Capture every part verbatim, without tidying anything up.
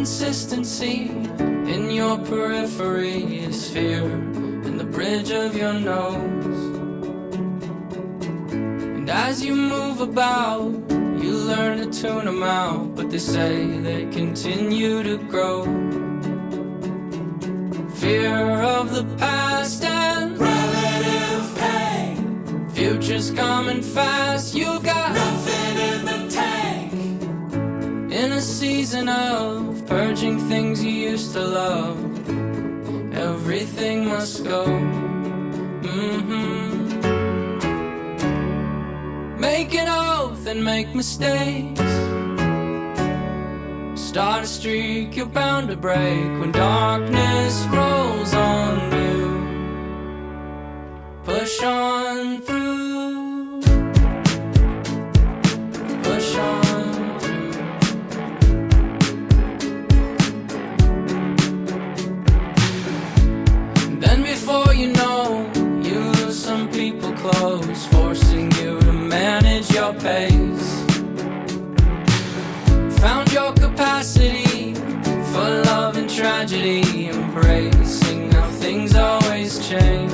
consistency in your periphery is fear in the bridge of your nose. And as you move about, you learn to tune them out, but they say they continue to grow. Fear of the past and relative pain. Future's coming fast, you've got nothing in the tank. In a season of purging things you used to love, everything must go. Mm-hmm. Make an oath and make mistakes. Start a streak you're bound to break when darkness rolls on you. Push on through. Push on through. And then before you know, you lose some people close, forcing you to manage your pace. Found your capacity for love and tragedy, embracing how things always change.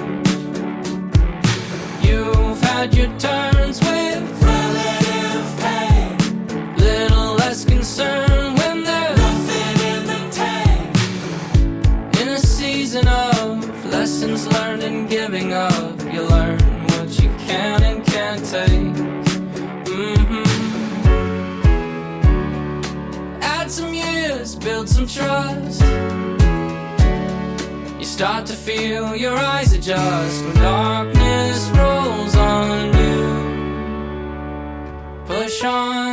You've had your turns with relative pain. Little less concern when there's nothing in the tank. In a season of lessons learned and giving up, you learn what you can and can't take. Mm-hmm. Some years, build some trust. You start to feel your eyes adjust when darkness rolls on you. Push on.